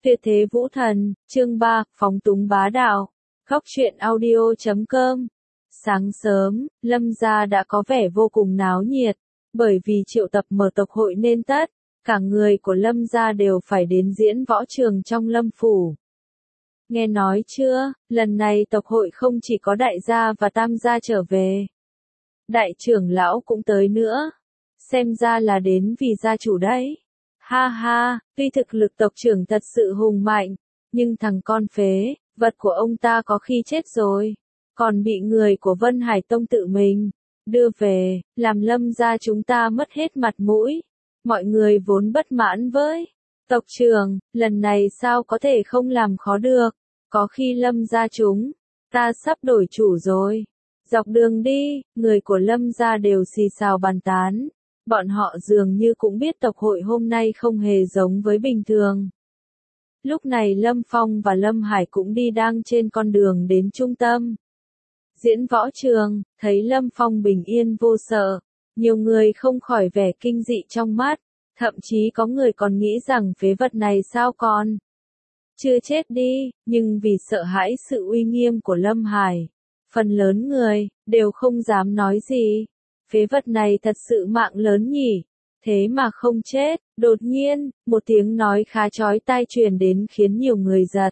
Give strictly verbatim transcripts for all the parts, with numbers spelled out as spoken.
Tuyệt thế vũ thần, chương ba, phóng túng bá đạo. Góc truyện audio chấm com. Sáng sớm, Lâm gia đã có vẻ vô cùng náo nhiệt, bởi vì triệu tập mở tộc hội nên tất, cả người của Lâm gia đều phải đến diễn võ trường trong Lâm phủ. Nghe nói chưa, lần này tộc hội không chỉ có đại gia và tam gia trở về. Đại trưởng lão cũng tới nữa. Xem ra là đến vì gia chủ đấy. Ha ha, tuy thực lực tộc trưởng thật sự hùng mạnh, nhưng thằng con phế, vật của ông ta có khi chết rồi, còn bị người của Vân Hải Tông tự mình đưa về, làm Lâm gia chúng ta mất hết mặt mũi. Mọi người vốn bất mãn với tộc trưởng, lần này sao có thể không làm khó được, có khi Lâm gia chúng ta sắp đổi chủ rồi. Dọc đường đi, người của Lâm gia đều xì xào bàn tán. Bọn họ dường như cũng biết tộc hội hôm nay không hề giống với bình thường. Lúc này Lâm Phong và Lâm Hải cũng đi đang trên con đường đến trung tâm diễn võ trường, thấy Lâm Phong bình yên vô sợ. Nhiều người không khỏi vẻ kinh dị trong mắt, thậm chí có người còn nghĩ rằng phế vật này sao còn chưa chết đi, nhưng vì sợ hãi sự uy nghiêm của Lâm Hải, phần lớn người đều không dám nói gì. Phế vật này thật sự mạng lớn nhỉ, thế mà không chết. Đột nhiên, một tiếng nói khá chói tai truyền đến khiến nhiều người giật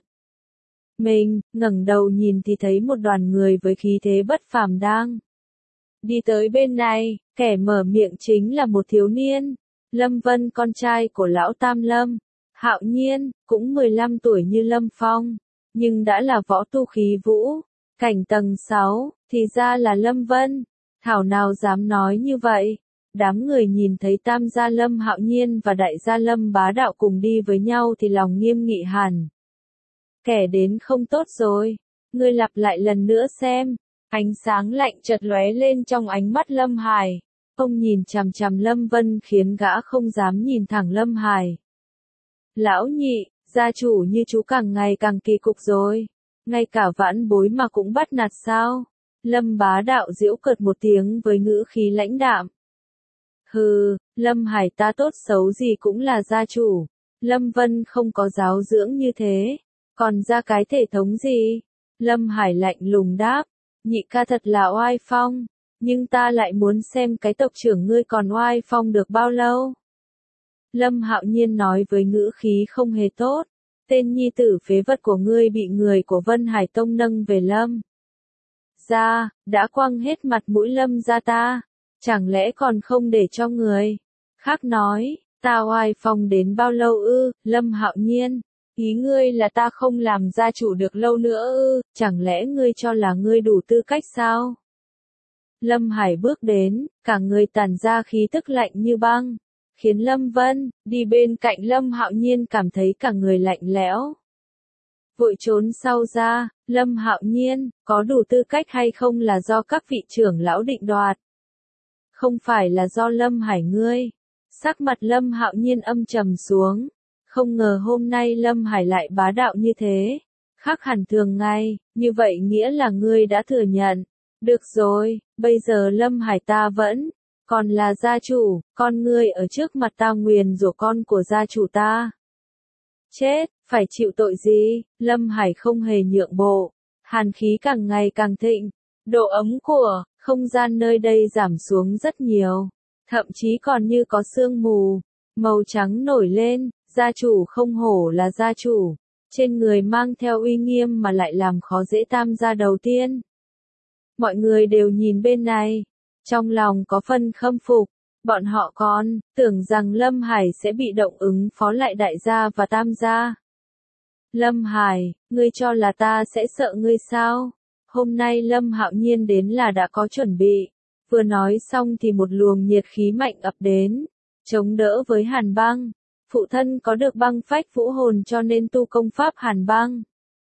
mình, ngẩng đầu nhìn thì thấy một đoàn người với khí thế bất phàm đang đi tới bên này, kẻ mở miệng chính là một thiếu niên, Lâm Vân, con trai của lão Tam Lâm. Hạo Nhiên, cũng mười lăm tuổi như Lâm Phong, nhưng đã là võ tu khí vũ cảnh tầng sáu, thì ra là Lâm Vân. Thảo nào dám nói như vậy. Đám người nhìn thấy tam gia Lâm Hạo Nhiên và đại gia Lâm Bá Đạo cùng đi với nhau thì lòng nghiêm nghị hẳn. Kẻ đến không tốt rồi, ngươi lặp lại lần nữa xem. Ánh sáng lạnh chợt lóe lên trong ánh mắt Lâm Hải. Ông nhìn chằm chằm Lâm Vân khiến gã không dám nhìn thẳng Lâm Hải. Lão nhị, gia chủ như chú càng ngày càng kỳ cục rồi. Ngay cả vãn bối mà cũng bắt nạt sao? Lâm Bá Đạo giễu cợt một tiếng với ngữ khí lãnh đạm. Hừ, Lâm Hải ta tốt xấu gì cũng là gia chủ. Lâm Vân không có giáo dưỡng như thế. Còn ra cái thể thống gì? Lâm Hải lạnh lùng đáp. Nhị ca thật là oai phong. Nhưng ta lại muốn xem cái tộc trưởng ngươi còn oai phong được bao lâu. Lâm Hạo Nhiên nói với ngữ khí không hề tốt. Tên nhi tử phế vật của ngươi bị người của Vân Hải Tông nâng về Lâm gia, đã quăng hết mặt mũi Lâm gia ta, chẳng lẽ còn không để cho người khác nói, ta oai phong đến bao lâu ư? Lâm Hạo Nhiên, ý ngươi là ta không làm gia chủ được lâu nữa ư? Chẳng lẽ ngươi cho là ngươi đủ tư cách sao? Lâm Hải bước đến, cả người tản ra khí tức lạnh như băng, khiến Lâm Vân đi bên cạnh Lâm Hạo Nhiên cảm thấy cả người lạnh lẽo. Vội trốn sau ra. Lâm Hạo Nhiên, có đủ tư cách hay không là do các vị trưởng lão định đoạt. Không phải là do Lâm Hải ngươi. Sắc mặt Lâm Hạo Nhiên âm trầm xuống. Không ngờ hôm nay Lâm Hải lại bá đạo như thế. Khác hẳn thường ngày, như vậy nghĩa là ngươi đã thừa nhận. Được rồi, bây giờ Lâm Hải ta vẫn còn là gia chủ, con ngươi ở trước mặt ta nguyền rủa con của gia chủ ta. Chết, phải chịu tội gì? Lâm Hải không hề nhượng bộ. Hàn khí càng ngày càng thịnh. Độ ấm của không gian nơi đây giảm xuống rất nhiều. Thậm chí còn như có sương mù màu trắng nổi lên. Gia chủ không hổ là gia chủ. Trên người mang theo uy nghiêm mà lại làm khó dễ tam gia đầu tiên. Mọi người đều nhìn bên này. Trong lòng có phần khâm phục. Bọn họ còn tưởng rằng Lâm Hải sẽ bị động ứng phó lại đại gia và tam gia. Lâm Hải, ngươi cho là ta sẽ sợ ngươi sao? Hôm nay Lâm Hạo Nhiên đến là đã có chuẩn bị. Vừa nói xong thì một luồng nhiệt khí mạnh ập đến, chống đỡ với hàn băng. Phụ thân có được băng phách vũ hồn cho nên tu công pháp hàn băng.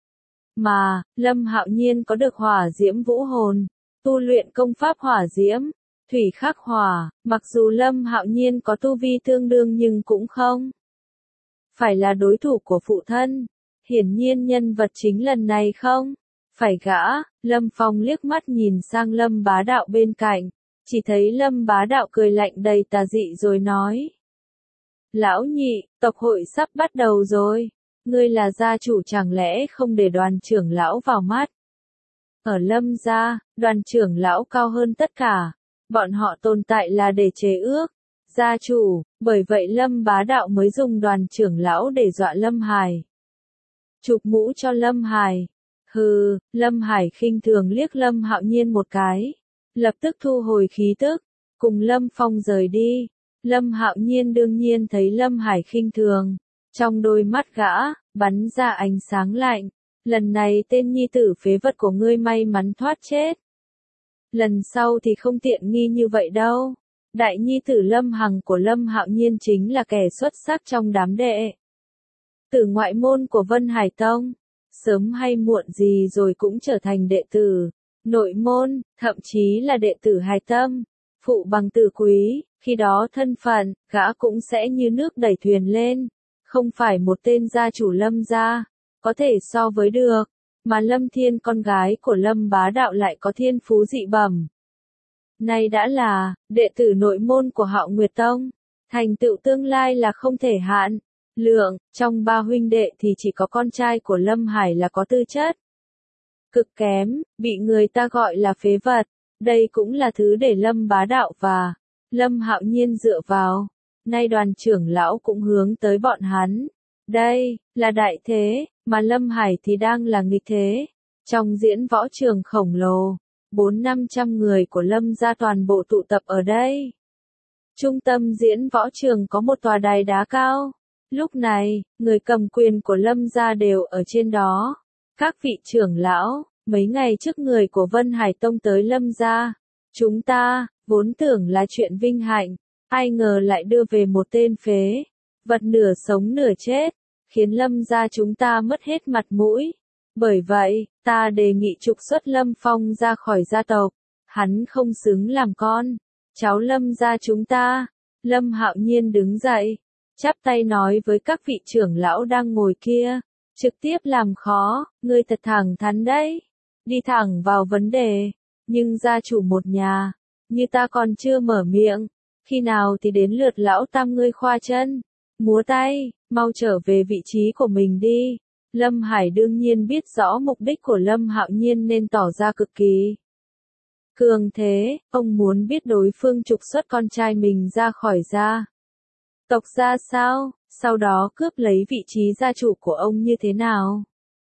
Mà, Lâm Hạo Nhiên có được hỏa diễm vũ hồn, tu luyện công pháp hỏa diễm. Thủy khắc hỏa, mặc dù Lâm Hạo Nhiên có tu vi tương đương nhưng cũng không phải là đối thủ của phụ thân. Hiển nhiên nhân vật chính lần này không phải gã. Lâm Phong liếc mắt nhìn sang Lâm Bá Đạo bên cạnh, chỉ thấy Lâm Bá Đạo cười lạnh đầy tà dị rồi nói. Lão nhị, tộc hội sắp bắt đầu rồi. ngươi là gia chủ chẳng lẽ không để đoàn trưởng lão vào mắt? Ở Lâm gia, đoàn trưởng lão cao hơn tất cả, bọn họ tồn tại là để chế ước gia chủ, bởi vậy Lâm Bá Đạo mới dùng đoàn trưởng lão để dọa Lâm Hải. Chụp mũ cho Lâm Hải. Hừ, Lâm Hải khinh thường liếc Lâm Hạo Nhiên một cái, lập tức thu hồi khí tức, cùng Lâm Phong rời đi. Lâm Hạo Nhiên đương nhiên thấy Lâm Hải khinh thường, trong đôi mắt gã bắn ra ánh sáng lạnh, lần này tên nhi tử phế vật của ngươi may mắn thoát chết. Lần sau thì không tiện nghi như vậy đâu. Đại nhi tử Lâm Hằng của Lâm Hạo Nhiên chính là kẻ xuất sắc trong đám đệ tử ngoại môn của Vân Hải Tông, sớm hay muộn gì rồi cũng trở thành đệ tử nội môn, thậm chí là đệ tử hài tâm, phụ bằng tử quý, khi đó thân phận, gã cũng sẽ như nước đẩy thuyền lên, không phải một tên gia chủ Lâm gia, có thể so với được, mà Lâm Thiên con gái của Lâm Bá Đạo lại có thiên phú dị bẩm. Nay đã là đệ tử nội môn của Hạo Nguyệt Tông, thành tựu tương lai là không thể hạn lượng, trong ba huynh đệ thì chỉ có con trai của Lâm Hải là có tư chất cực kém, bị người ta gọi là phế vật. Đây cũng là thứ để Lâm Bá Đạo và Lâm Hạo Nhiên dựa vào. Nay đoàn trưởng lão cũng hướng tới bọn hắn. Đây là đại thế, mà Lâm Hải thì đang là nghịch thế. Trong diễn võ trường khổng lồ, bốn năm trăm người của Lâm gia toàn bộ tụ tập ở đây. Trung tâm diễn võ trường có một tòa đài đá cao. Lúc này, người cầm quyền của Lâm gia đều ở trên đó. Các vị trưởng lão, mấy ngày trước người của Vân Hải Tông tới Lâm gia, chúng ta vốn tưởng là chuyện vinh hạnh, ai ngờ lại đưa về một tên phế vật nửa sống nửa chết, khiến Lâm gia chúng ta mất hết mặt mũi. Bởi vậy, ta đề nghị trục xuất Lâm Phong ra khỏi gia tộc, hắn không xứng làm con cháu Lâm gia chúng ta. Lâm Hạo Nhiên đứng dậy, chắp tay nói với các vị trưởng lão đang ngồi kia, trực tiếp làm khó, ngươi thật thẳng thắn đấy, đi thẳng vào vấn đề, nhưng gia chủ một nhà, như ta còn chưa mở miệng, khi nào thì đến lượt lão tam ngươi khoa chân, múa tay, mau trở về vị trí của mình đi. Lâm Hải đương nhiên biết rõ mục đích của Lâm Hạo Nhiên nên tỏ ra cực kỳ cường thế, ông muốn biết đối phương trục xuất con trai mình ra khỏi gia tộc ra sao, sau đó cướp lấy vị trí gia chủ của ông như thế nào.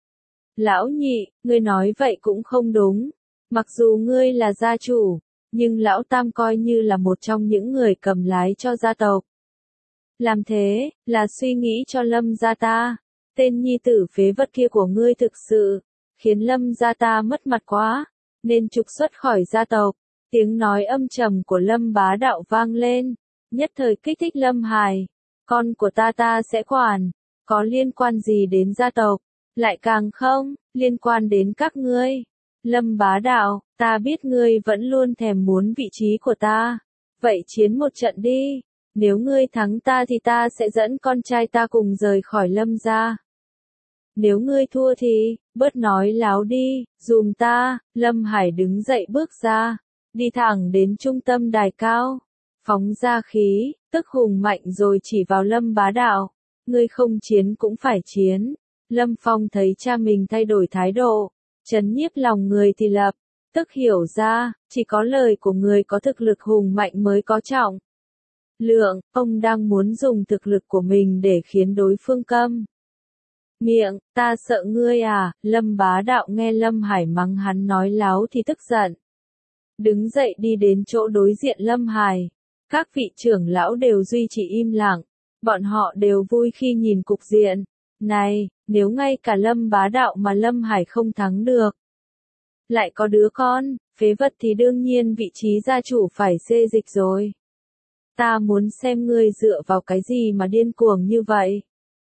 Lão nhị, ngươi nói vậy cũng không đúng, mặc dù ngươi là gia chủ, nhưng lão tam coi như là một trong những người cầm lái cho gia tộc. Làm thế, là suy nghĩ cho Lâm gia ta, tên nhi tử phế vật kia của ngươi thực sự khiến Lâm gia ta mất mặt quá, nên trục xuất khỏi gia tộc. Tiếng nói âm trầm của Lâm Bá Đạo vang lên, nhất thời kích thích Lâm Hải. Con của ta ta sẽ quản, có liên quan gì đến gia tộc, lại càng không liên quan đến các ngươi. Lâm Bá Đạo, ta biết ngươi vẫn luôn thèm muốn vị trí của ta, vậy chiến một trận đi, nếu ngươi thắng ta thì ta sẽ dẫn con trai ta cùng rời khỏi Lâm gia. Nếu ngươi thua thì, bớt nói láo đi, dùm ta. Lâm Hải đứng dậy bước ra, đi thẳng đến trung tâm đài cao, phóng ra khí, tức hùng mạnh rồi chỉ vào Lâm Bá Đạo. Ngươi không chiến cũng phải chiến. Lâm Phong thấy cha mình thay đổi thái độ, trấn nhiếp lòng người thì lập tức hiểu ra, chỉ có lời của người có thực lực hùng mạnh mới có trọng lượng, ông đang muốn dùng thực lực của mình để khiến đối phương câm miệng. Ta sợ ngươi à. Lâm Bá Đạo nghe Lâm Hải mắng hắn nói láo thì tức giận, đứng dậy đi đến chỗ đối diện Lâm Hải. Các vị trưởng lão đều duy trì im lặng, bọn họ đều vui khi nhìn cục diện này. Nếu ngay cả Lâm Bá Đạo mà Lâm Hải không thắng được, lại có đứa con phế vật thì đương nhiên vị trí gia chủ phải xê dịch rồi. Ta muốn xem ngươi dựa vào cái gì mà điên cuồng như vậy.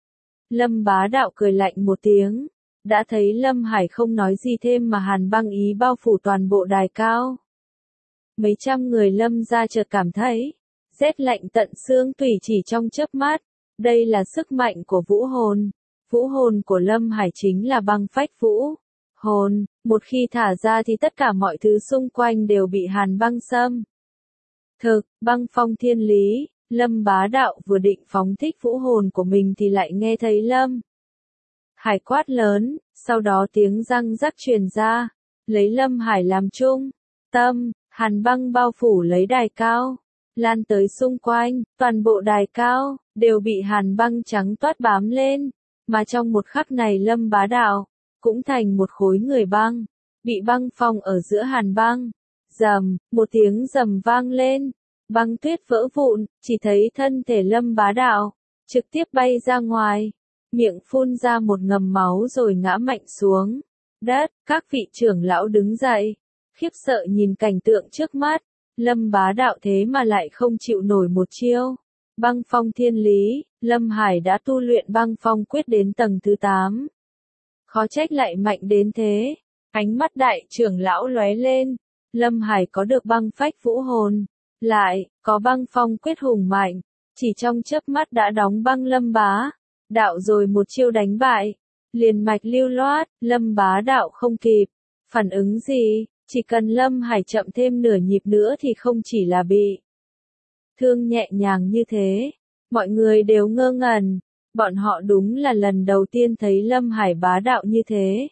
Lâm Bá Đạo cười lạnh một tiếng, đã thấy Lâm Hải không nói gì thêm mà hàn băng ý bao phủ toàn bộ đài cao. Mấy trăm người Lâm gia chợt cảm thấy rét lạnh tận xương tủy chỉ trong chớp mắt. Đây là sức mạnh của vũ hồn. Vũ hồn của Lâm Hải chính là băng phách vũ hồn, một khi thả ra thì tất cả mọi thứ xung quanh đều bị hàn băng xâm thực, băng phong thiên lý. Lâm Bá Đạo vừa định phóng thích vũ hồn của mình thì lại nghe thấy Lâm Hải quát lớn, sau đó tiếng răng rắc truyền ra, lấy Lâm Hải làm trung tâm, hàn băng bao phủ lấy đài cao, lan tới xung quanh, toàn bộ đài cao, đều bị hàn băng trắng toát bám lên, mà trong một khắc này Lâm Bá Đạo, cũng thành một khối người băng, bị băng phong ở giữa hàn băng, rầm, một tiếng rầm vang lên, băng tuyết vỡ vụn, chỉ thấy thân thể Lâm Bá Đạo, trực tiếp bay ra ngoài, miệng phun ra một ngầm máu rồi ngã mạnh xuống đất, các vị trưởng lão đứng dậy, khiếp sợ nhìn cảnh tượng trước mắt, Lâm Bá Đạo thế mà lại không chịu nổi một chiêu. Băng phong thiên lý, Lâm Hải đã tu luyện băng phong quyết đến tầng thứ tám. Khó trách lại mạnh đến thế, ánh mắt đại trưởng lão lóe lên, Lâm Hải có được băng phách vũ hồn, lại, có băng phong quyết hùng mạnh, chỉ trong chớp mắt đã đóng băng Lâm Bá Đạo rồi một chiêu đánh bại, liền mạch lưu loát, Lâm Bá Đạo không kịp, phản ứng gì, chỉ cần Lâm Hải chậm thêm nửa nhịp nữa thì không chỉ là bị thương nhẹ nhàng như thế, mọi người đều ngơ ngẩn, bọn họ đúng là lần đầu tiên thấy Lâm Hải bá đạo như thế.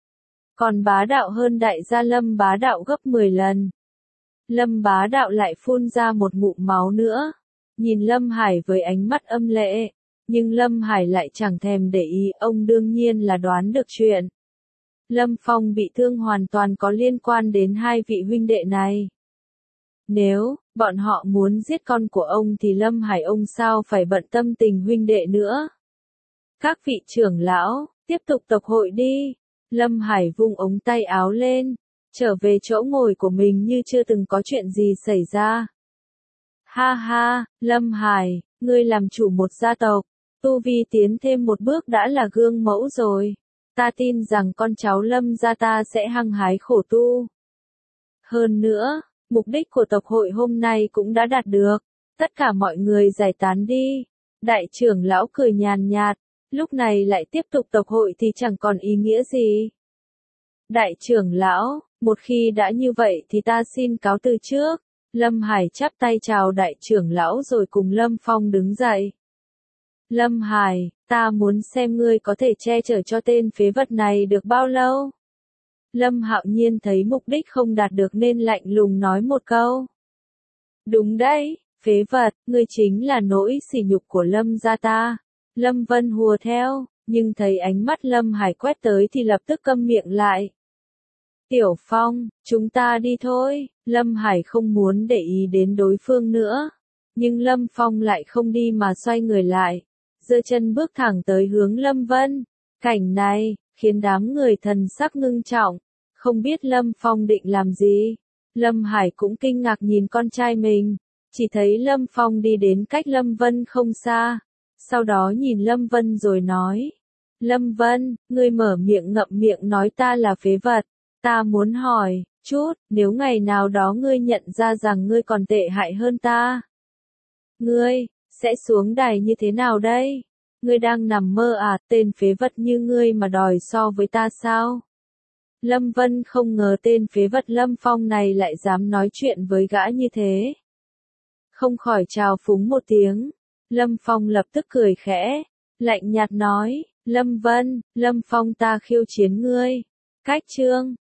Còn bá đạo hơn đại gia Lâm Bá Đạo gấp mười lần. Lâm Bá Đạo lại phun ra một ngụm máu nữa, nhìn Lâm Hải với ánh mắt âm lệ, nhưng Lâm Hải lại chẳng thèm để ý, ông đương nhiên là đoán được chuyện. Lâm Phong bị thương hoàn toàn có liên quan đến hai vị huynh đệ này. Nếu, bọn họ muốn giết con của ông thì Lâm Hải ông sao phải bận tâm tình huynh đệ nữa. Các vị trưởng lão, tiếp tục tập hội đi. Lâm Hải vung ống tay áo lên, trở về chỗ ngồi của mình như chưa từng có chuyện gì xảy ra. Ha ha, Lâm Hải, ngươi làm chủ một gia tộc, tu vi tiến thêm một bước đã là gương mẫu rồi. Ta tin rằng con cháu Lâm gia ta sẽ hăng hái khổ tu. Hơn nữa, mục đích của tộc hội hôm nay cũng đã đạt được. Tất cả mọi người giải tán đi. Đại trưởng lão cười nhàn nhạt, lúc này lại tiếp tục tộc hội thì chẳng còn ý nghĩa gì. Đại trưởng lão, một khi đã như vậy thì ta xin cáo từ trước. Lâm Hải chắp tay chào đại trưởng lão rồi cùng Lâm Phong đứng dậy. Lâm Hải, ta muốn xem ngươi có thể che chở cho tên phế vật này được bao lâu. Lâm Hạo Nhiên thấy mục đích không đạt được nên lạnh lùng nói một câu. Đúng đấy, phế vật, ngươi chính là nỗi sỉ nhục của Lâm gia ta. Lâm Vân hùa theo, nhưng thấy ánh mắt Lâm Hải quét tới thì lập tức câm miệng lại. Tiểu Phong, chúng ta đi thôi. Lâm Hải không muốn để ý đến đối phương nữa. Nhưng Lâm Phong lại không đi mà xoay người lại. Giơ chân bước thẳng tới hướng Lâm Vân. Cảnh này, khiến đám người thần sắc ngưng trọng. Không biết Lâm Phong định làm gì. Lâm Hải cũng kinh ngạc nhìn con trai mình. Chỉ thấy Lâm Phong đi đến cách Lâm Vân không xa. Sau đó nhìn Lâm Vân rồi nói. Lâm Vân, ngươi mở miệng ngậm miệng nói ta là phế vật. Ta muốn hỏi, chút, nếu ngày nào đó ngươi nhận ra rằng ngươi còn tệ hại hơn ta. Ngươi, sẽ xuống đài như thế nào đây? Ngươi đang nằm mơ à, tên phế vật như ngươi mà đòi so với ta sao? Lâm Vân không ngờ tên phế vật Lâm Phong này lại dám nói chuyện với gã như thế. Không khỏi trào phúng một tiếng. Lâm Phong lập tức cười khẽ, lạnh nhạt nói, Lâm Vân, Lâm Phong ta khiêu chiến ngươi. Cách chương